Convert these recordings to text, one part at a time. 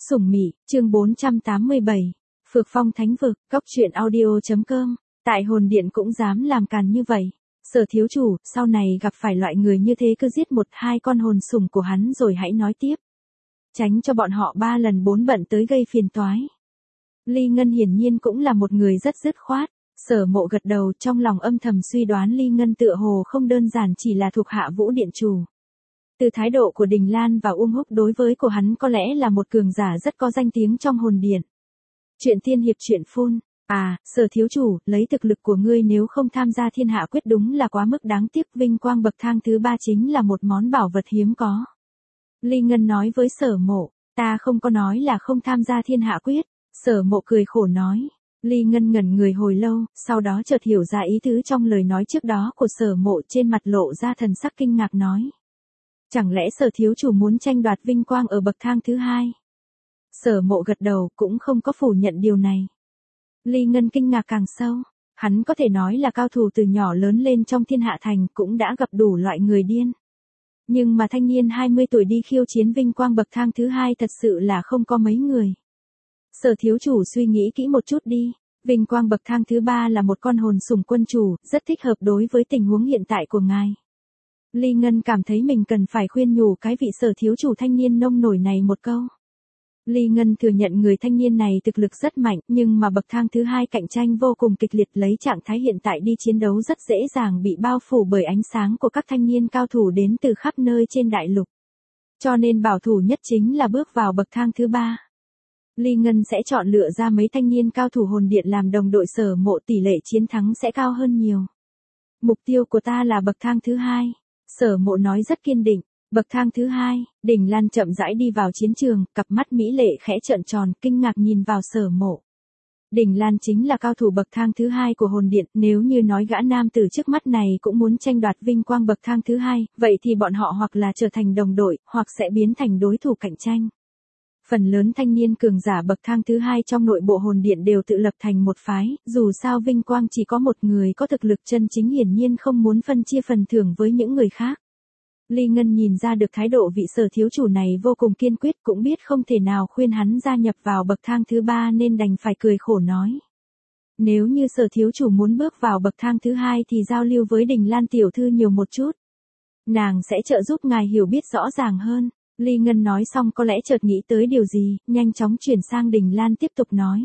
Sủng Mị, chương 487. Phược Phong Thánh Vực, Góc Truyện Audio.com. Tại hồn điện cũng dám làm càn như vậy. Sở thiếu chủ, sau này gặp phải loại người như thế cứ giết một hai con hồn sủng của hắn rồi hãy nói tiếp. Tránh cho bọn họ 3 lần 4 bận tới gây phiền toái. Ly Ngân hiển nhiên cũng là một người rất dứt khoát. Sở Mộ gật đầu, trong lòng âm thầm suy đoán Ly Ngân tựa hồ không đơn giản chỉ là thuộc hạ Vũ Điện chủ. Từ thái độ của Đình Lan và Húc đối với của hắn có lẽ là một cường giả rất có danh tiếng trong hồn điện. Chuyện tiên hiệp chuyện phun. Sở thiếu chủ, lấy thực lực của ngươi nếu không tham gia thiên hạ quyết đúng là quá mức đáng tiếc, vinh quang bậc thang thứ 3 chính là một món bảo vật hiếm có. Ly Ngân nói với Sở Mộ, ta không có nói là không tham gia thiên hạ quyết. Sở Mộ cười khổ nói. Ly Ngân ngẩn người hồi lâu, sau đó chợt hiểu ra ý tứ trong lời nói trước đó của Sở Mộ, trên mặt lộ ra thần sắc kinh ngạc nói. Chẳng lẽ Sở thiếu chủ muốn tranh đoạt vinh quang ở bậc thang thứ 2? Sở Mộ gật đầu, cũng không có phủ nhận điều này. Ly Ngân kinh ngạc càng sâu, hắn có thể nói là cao thủ từ nhỏ lớn lên trong thiên hạ thành, cũng đã gặp đủ loại người điên. Nhưng mà thanh niên 20 tuổi đi khiêu chiến vinh quang bậc thang thứ 2 thật sự là không có mấy người. Sở thiếu chủ suy nghĩ kỹ một chút đi, vinh quang bậc thang thứ 3 là một con hồn sủng quân chủ, rất thích hợp đối với tình huống hiện tại của ngài. Ly Ngân cảm thấy mình cần phải khuyên nhủ cái vị sở thiếu chủ thanh niên nông nổi này một câu. Ly Ngân thừa nhận người thanh niên này thực lực rất mạnh, nhưng mà bậc thang thứ 2 cạnh tranh vô cùng kịch liệt, lấy trạng thái hiện tại đi chiến đấu rất dễ dàng bị bao phủ bởi ánh sáng của các thanh niên cao thủ đến từ khắp nơi trên đại lục. Cho nên bảo thủ nhất chính là bước vào bậc thang thứ 3. Ly Ngân sẽ chọn lựa ra mấy thanh niên cao thủ hồn điện làm đồng đội, Sở Mộ tỷ lệ chiến thắng sẽ cao hơn nhiều. Mục tiêu của ta là bậc thang thứ 2. Sở Mộ nói rất kiên định. Bậc thang thứ 2, Đình Lan chậm rãi đi vào chiến trường, cặp mắt mỹ lệ khẽ trợn tròn, kinh ngạc nhìn vào Sở Mộ. Đình Lan chính là cao thủ bậc thang thứ 2 của hồn điện, nếu như nói gã nam tử trước mắt này cũng muốn tranh đoạt vinh quang bậc thang thứ 2, vậy thì bọn họ hoặc là trở thành đồng đội, hoặc sẽ biến thành đối thủ cạnh tranh. Phần lớn thanh niên cường giả bậc thang thứ 2 trong nội bộ hồn điện đều tự lập thành một phái, dù sao vinh quang chỉ có một người có thực lực chân chính, hiển nhiên không muốn phân chia phần thưởng với những người khác. Ly Ngân nhìn ra được thái độ vị sở thiếu chủ này vô cùng kiên quyết, cũng biết không thể nào khuyên hắn gia nhập vào bậc thang thứ 3 nên đành phải cười khổ nói. Nếu như sở thiếu chủ muốn bước vào bậc thang thứ 2 thì giao lưu với Đình Lan tiểu thư nhiều một chút. Nàng sẽ trợ giúp ngài hiểu biết rõ ràng hơn. Ly Ngân nói xong có lẽ chợt nghĩ tới điều gì, nhanh chóng chuyển sang Đình Lan tiếp tục nói.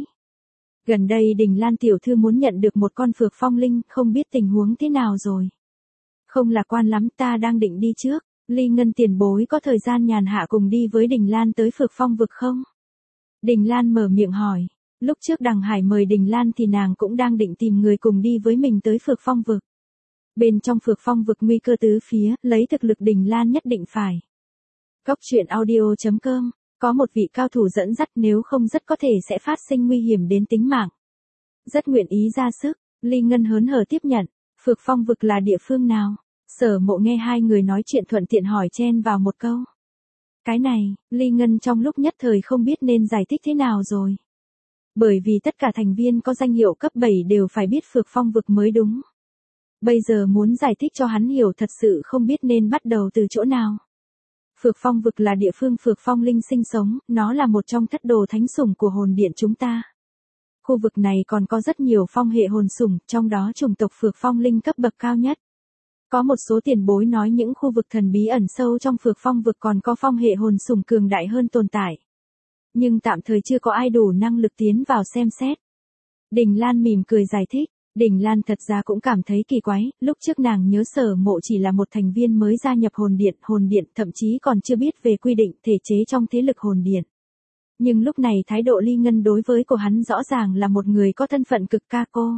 Gần đây Đình Lan tiểu thư muốn nhận được một con Phược Phong Linh, không biết tình huống thế nào rồi. Không lạc quan lắm, ta đang định đi trước. Ly Ngân tiền bối có thời gian nhàn hạ cùng đi với Đình Lan tới Phược Phong vực không? Đình Lan mở miệng hỏi. Lúc trước Đằng Hải mời Đình Lan thì nàng cũng đang định tìm người cùng đi với mình tới Phược Phong vực. Bên trong Phược Phong vực nguy cơ tứ phía, lấy thực lực Đình Lan nhất định phải. Góc Truyện Audio.com. Có một vị cao thủ dẫn dắt, nếu không rất có thể sẽ phát sinh nguy hiểm đến tính mạng. Rất nguyện ý ra sức. Ly Ngân hớn hở tiếp nhận. Phược Phong vực là địa phương nào? Sở Mộ nghe hai người nói chuyện thuận tiện hỏi chen vào một câu. Cái này, Ly Ngân trong lúc nhất thời không biết nên giải thích thế nào rồi. Bởi vì tất cả thành viên có danh hiệu cấp 7 đều phải biết Phược Phong vực mới đúng. Bây giờ muốn giải thích cho hắn hiểu thật sự không biết nên bắt đầu từ chỗ nào. Phược Phong vực là địa phương Phược Phong Linh sinh sống, nó là một trong thất đồ thánh sủng của hồn điện chúng ta. Khu vực này còn có rất nhiều phong hệ hồn sủng, trong đó chủng tộc Phược Phong Linh cấp bậc cao nhất. Có một số tiền bối nói những khu vực thần bí ẩn sâu trong Phược Phong vực còn có phong hệ hồn sủng cường đại hơn tồn tại. Nhưng tạm thời chưa có ai đủ năng lực tiến vào xem xét. Đình Lan mỉm cười giải thích. Đình Lan thật ra cũng cảm thấy kỳ quái, lúc trước nàng nhớ Sở Mộ chỉ là một thành viên mới gia nhập hồn điện thậm chí còn chưa biết về quy định thể chế trong thế lực hồn điện. Nhưng lúc này thái độ Ly Ngân đối với của hắn rõ ràng là một người có thân phận cực ca cô.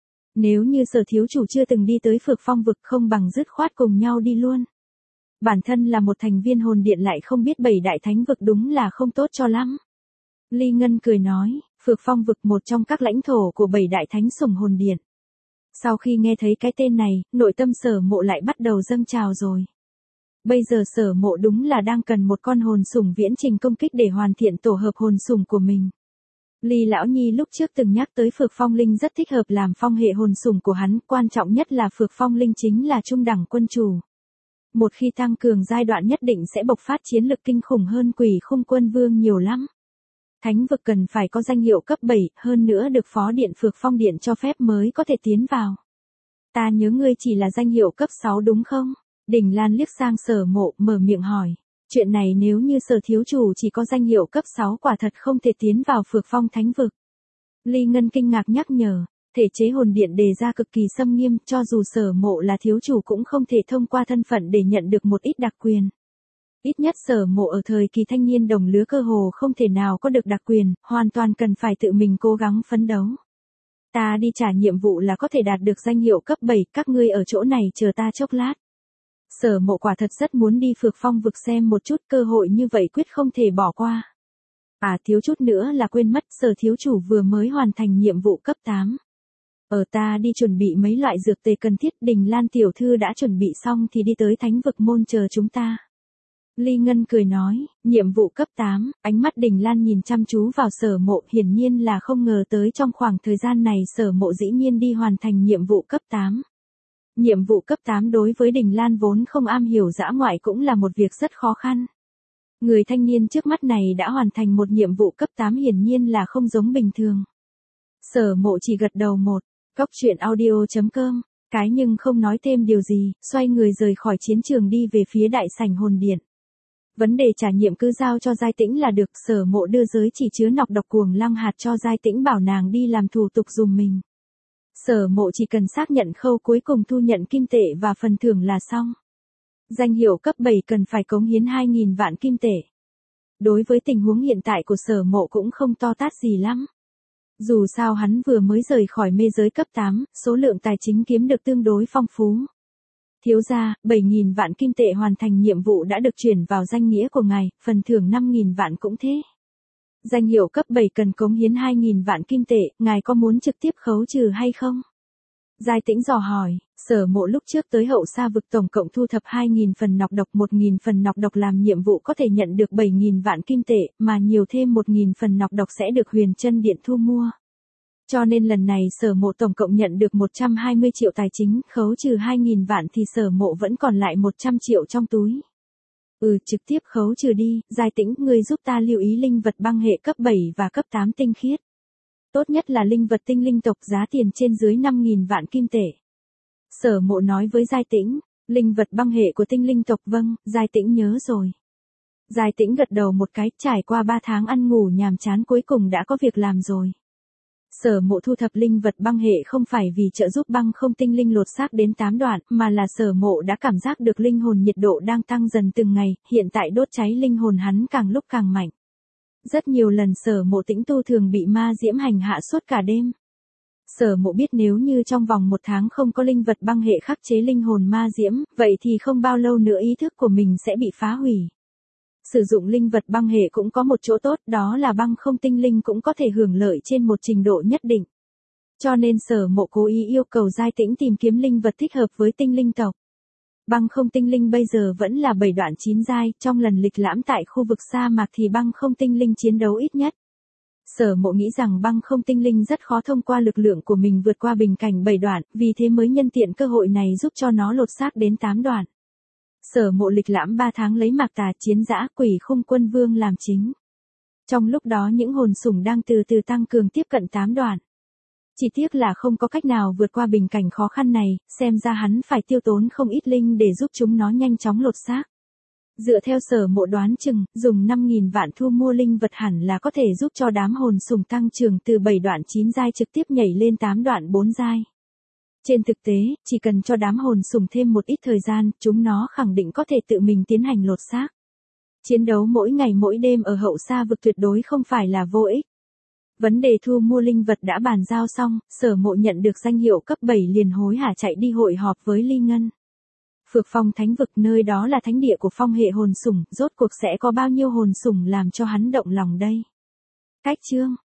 Nếu như sở thiếu chủ chưa từng đi tới Phược Phong vực không bằng dứt khoát cùng nhau đi luôn. Bản thân là một thành viên hồn điện lại không biết 7 đại thánh vực đúng là không tốt cho lắm. Ly Ngân cười nói, Phược Phong vực một trong các lãnh thổ của 7 đại thánh sủng hồn điện. Sau khi nghe thấy cái tên này, nội tâm Sở Mộ lại bắt đầu dâng trào rồi. Bây giờ Sở Mộ đúng là đang cần một con hồn sủng viễn trình công kích để hoàn thiện tổ hợp hồn sủng của mình. Ly Lão Nhi lúc trước từng nhắc tới Phược Phong Linh rất thích hợp làm phong hệ hồn sủng của hắn, quan trọng nhất là Phược Phong Linh chính là trung đẳng quân chủ. Một khi tăng cường giai đoạn nhất định sẽ bộc phát chiến lực kinh khủng hơn Quỷ Khung Quân Vương nhiều lắm. Thánh vực cần phải có danh hiệu cấp 7, hơn nữa được Phó Điện Phược Phong Điện cho phép mới có thể tiến vào. Ta nhớ ngươi chỉ là danh hiệu cấp 6 đúng không? Đình Lan liếc sang Sở Mộ, mở miệng hỏi. Chuyện này nếu như Sở thiếu chủ chỉ có danh hiệu cấp 6 quả thật không thể tiến vào Phược Phong Thánh vực. Ly Ngân kinh ngạc nhắc nhở, thể chế hồn điện đề ra cực kỳ xâm nghiêm, cho dù Sở Mộ là thiếu chủ cũng không thể thông qua thân phận để nhận được một ít đặc quyền. Ít nhất Sở Mộ ở thời kỳ thanh niên đồng lứa cơ hồ không thể nào có được đặc quyền, hoàn toàn cần phải tự mình cố gắng phấn đấu. Ta đi trả nhiệm vụ là có thể đạt được danh hiệu cấp 7, các ngươi ở chỗ này chờ ta chốc lát. Sở Mộ quả thật rất muốn đi Phược Phong vực xem một chút, cơ hội như vậy quyết không thể bỏ qua. Thiếu chút nữa là quên mất, Sở thiếu chủ vừa mới hoàn thành nhiệm vụ cấp 8. Ta đi chuẩn bị mấy loại dược tề cần thiết, Đình Lan tiểu thư đã chuẩn bị xong thì đi tới Thánh vực môn chờ chúng ta. Ly Ngân cười nói, nhiệm vụ cấp 8, ánh mắt Đình Lan nhìn chăm chú vào Sở Mộ, hiển nhiên là không ngờ tới trong khoảng thời gian này Sở Mộ dĩ nhiên đi hoàn thành nhiệm vụ cấp 8. Nhiệm vụ cấp 8 đối với Đình Lan vốn không am hiểu dã ngoại cũng là một việc rất khó khăn. Người thanh niên trước mắt này đã hoàn thành một nhiệm vụ cấp 8 hiển nhiên là không giống bình thường. Sở Mộ chỉ gật đầu một, Cóc Truyện Audio.com, cái nhưng không nói thêm điều gì, xoay người rời khỏi chiến trường đi về phía đại sảnh hồn điện. Vấn đề trả nhiệm cứ giao cho Giai Tĩnh là được, Sở Mộ đưa giới chỉ chứa nọc độc cuồng lăng hạt cho Giai Tĩnh bảo nàng đi làm thủ tục dùm mình. Sở Mộ chỉ cần xác nhận khâu cuối cùng thu nhận kim tệ và phần thưởng là xong. Danh hiệu cấp 7 cần phải cống hiến 2.000 vạn kim tệ. Đối với tình huống hiện tại của Sở Mộ cũng không to tát gì lắm. Dù sao hắn vừa mới rời khỏi mê giới cấp 8, số lượng tài chính kiếm được tương đối phong phú. Thiếu gia, 7.000 vạn kim tệ hoàn thành nhiệm vụ đã được chuyển vào danh nghĩa của ngài, phần thưởng 5.000 vạn cũng thế. Danh hiệu cấp 7 cần cống hiến 2.000 vạn kim tệ, ngài có muốn trực tiếp khấu trừ hay không? Giai Tĩnh dò hỏi, Sở Mộ lúc trước tới Hậu Sa vực tổng cộng thu thập 2.000 phần nọc độc, 1.000 phần nọc độc làm nhiệm vụ có thể nhận được 7.000 vạn kim tệ, mà nhiều thêm 1.000 phần nọc độc sẽ được Huyền Chân Điện thu mua. Cho nên lần này Sở Mộ tổng cộng nhận được 120 triệu tài chính, khấu trừ 2.000 vạn thì Sở Mộ vẫn còn lại 100 triệu trong túi. Trực tiếp khấu trừ đi, Giai Tĩnh, ngươi giúp ta lưu ý linh vật băng hệ cấp 7 và cấp 8 tinh khiết. Tốt nhất là linh vật tinh linh tộc, giá tiền trên dưới 5.000 vạn kim tệ. Sở Mộ nói với Giai Tĩnh, linh vật băng hệ của tinh linh tộc, vâng, Giai Tĩnh nhớ rồi. Giai Tĩnh gật đầu một cái, trải qua 3 tháng ăn ngủ nhàm chán cuối cùng đã có việc làm rồi. Sở Mộ thu thập linh vật băng hệ không phải vì trợ giúp băng không tinh linh lột xác đến 8 đoạn, mà là Sở Mộ đã cảm giác được linh hồn nhiệt độ đang tăng dần từng ngày, hiện tại đốt cháy linh hồn hắn càng lúc càng mạnh. Rất nhiều lần Sở Mộ tĩnh tu thường bị ma diễm hành hạ suốt cả đêm. Sở Mộ biết nếu như trong vòng 1 tháng không có linh vật băng hệ khắc chế linh hồn ma diễm, vậy thì không bao lâu nữa ý thức của mình sẽ bị phá hủy. Sử dụng linh vật băng hệ cũng có một chỗ tốt, đó là băng không tinh linh cũng có thể hưởng lợi trên một trình độ nhất định. Cho nên Sở Mộ cố ý yêu cầu Giai Tĩnh tìm kiếm linh vật thích hợp với tinh linh tộc. Băng không tinh linh bây giờ vẫn là 7 đoạn 9 giai, trong lần lịch lãm tại khu vực sa mạc thì băng không tinh linh chiến đấu ít nhất. Sở Mộ nghĩ rằng băng không tinh linh rất khó thông qua lực lượng của mình vượt qua bình cảnh 7 đoạn, vì thế mới nhân tiện cơ hội này giúp cho nó lột xác đến 8 đoạn. Sở Mộ lịch lãm 3 tháng lấy Mạc Tà, Chiến Dã, Quỷ Khung Quân Vương làm chính. Trong lúc đó những hồn sủng đang từ từ tăng cường tiếp cận 8 đoạn. Chỉ tiếc là không có cách nào vượt qua bình cảnh khó khăn này, xem ra hắn phải tiêu tốn không ít linh để giúp chúng nó nhanh chóng lột xác. Dựa theo Sở Mộ đoán chừng, dùng 5.000 vạn thu mua linh vật hẳn là có thể giúp cho đám hồn sủng tăng trưởng từ 7 đoạn 9 giai trực tiếp nhảy lên 8 đoạn 4 giai. Trên thực tế, chỉ cần cho đám hồn sủng thêm một ít thời gian, chúng nó khẳng định có thể tự mình tiến hành lột xác. Chiến đấu mỗi ngày mỗi đêm ở Hậu Sa vực tuyệt đối không phải là vô ích. Vấn đề thu mua linh vật đã bàn giao xong, Sở Mộ nhận được danh hiệu cấp 7 liền hối hả chạy đi hội họp với Ly Ngân. Phược Phong Thánh vực, nơi đó là thánh địa của phong hệ hồn sủng, rốt cuộc sẽ có bao nhiêu hồn sủng làm cho hắn động lòng đây. Cách chương